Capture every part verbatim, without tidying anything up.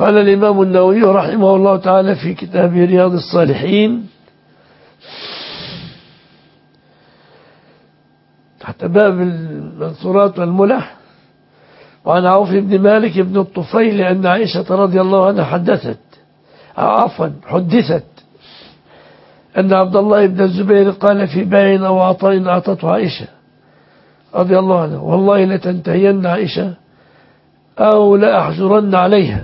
قال الإمام النووي رحمه الله تعالى في كتاب رياض الصالحين تحت باب المنصورات والملح: وعن عوف بن مالك بن الطفيل أن عائشة رضي الله عنها حدثت عفوا حدثت أن عبد الله بن الزبير قال في بيع أو عطاء أعطته عائشة رضي الله عنها: والله لتنتهين عائشة أو لأحجرن عليها.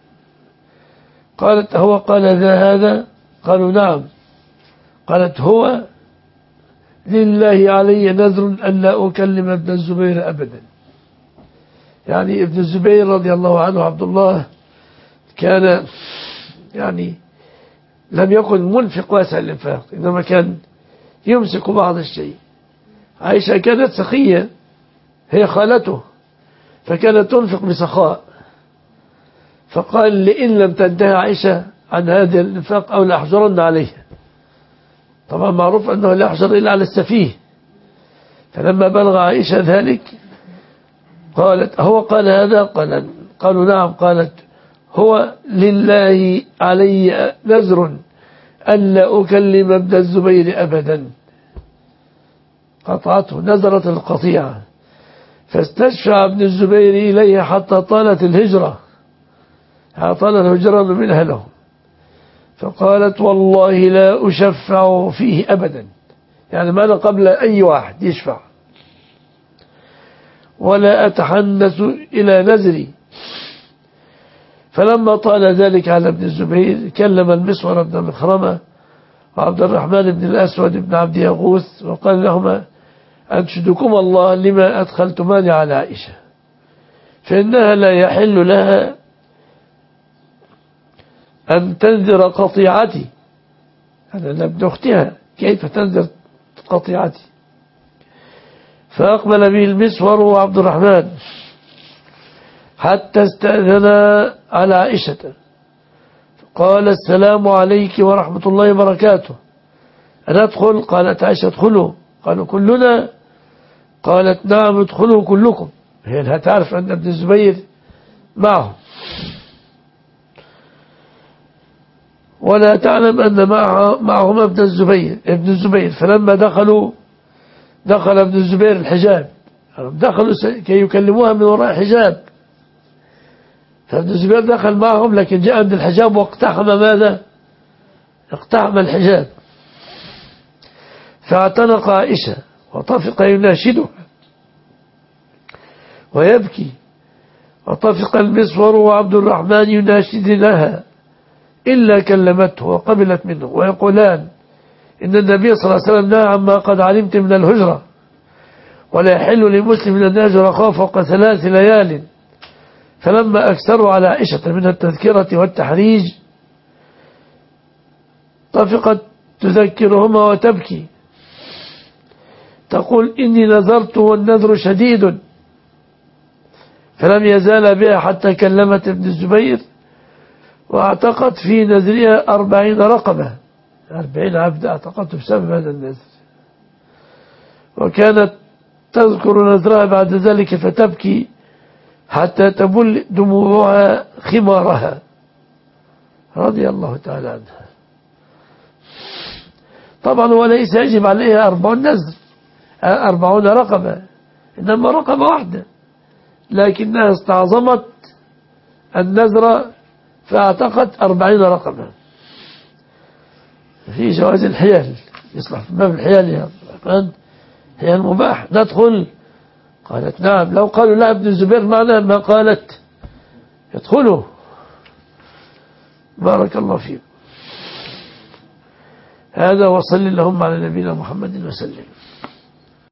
قالت: هو قال ذا هذا؟ قالوا: نعم. قالت: هو لله علي نذر أن لا أكلم ابن الزبير أبدا. يعني ابن الزبير رضي الله عنه عبد الله كان يعني لم يكن منفق واسع الإنفاق، إنما كان يمسك بعض الشيء. عائشة كانت سخية، هي خالته، فكانت تنفق بسخاء، فقال: لئن لم تنتهي عائشة عن هذا الإنفاق أو لأحجرن عليها. طبعا معروف أنه لا يحجر إلا على السفيه. فلما بلغ عائشة ذلك قالت: هو قال هذا؟ قال: قالوا: نعم. قالت: هو لله علي نذر أن لا أكلم ابن الزبير أبدا. قطعته، نذرت القطيعة، فاستشفع ابن الزبير إليه حتى طالت الهجرة، طال الهجرة منها له، فقالت: والله لا أشفع فيه أبدا، يعني ما قبل أي واحد يشفع، ولا أتحنث إلى نذري. فلما طال ذلك على ابن الزبير كلم المسور بن مخرمة وعبد الرحمن بن الأسود بن عبد يغوث وقال لهما: أنشدكم الله لما أدخلتماني على عائشة، فإنها لا يحل لها أن تنذر قطيعتي، أنا ابن أختها، كيف تنذر قطيعتي؟ فأقبل به المسور وعبد الرحمن حتى استأذنا على عائشة، قال: السلام عليك ورحمة الله وبركاته، أنا أدخل؟ قالت عائشة: ادخلوا. قالوا: كلنا؟ قالت: نعم، ادخلوا كلكم. هي لا تعرف أن ابن الزبير معهم، ولا تعلم أن معهم ابن الزبير ابن الزبير فلما دخلوا دخل ابن الزبير الحجاب، دخلوا كي يكلموها من وراء حجاب، فابن الزبير دخل معهم، لكن جاء من الحجاب واقتحم ماذا؟ اقتحم الحجاب، فاعتنق عائشة وطفق يناشدها ويبكي، وطفق المسور وعبد الرحمن يناشد لها إلا كلمته وقبلت منه، ويقولان: إن النبي صلى الله عليه وسلم نهى عما قد علمت من الهجرة، ولا يحل لمسلم أن يهجر أخاه فوق ثلاث ليال. فلما أكثروا على عائشة من التذكرة والتحريج طفقت تذكرهما وتبكي، تقول: إني نذرت والنذر شديد. فلم يزال بها حتى كلمت ابن الزبير واعتقت في نذرها أربعين رقبة، أربعين عبد اعتقته بسبب هذا النذر، وكانت تذكر نذرها بعد ذلك فتبكي حتى تبل دموعها خمارها رضي الله تعالى عنها. طبعا وليس يجب عليها أربعون نذر أربعون رقبة، إنما رقبة واحدة، لكنها استعظمت النذر فاعتقت أربعين رقبة. في جواز الحيال، يصلح في باب الحيال يا رحمن، حيال مباح. ندخل؟ قالت: نعم. لو قالوا لا ابن الزبير معنا ما قالت يدخلوا. بارك الله فيكم. هذا، وصل اللهم على نبينا محمد وسلم.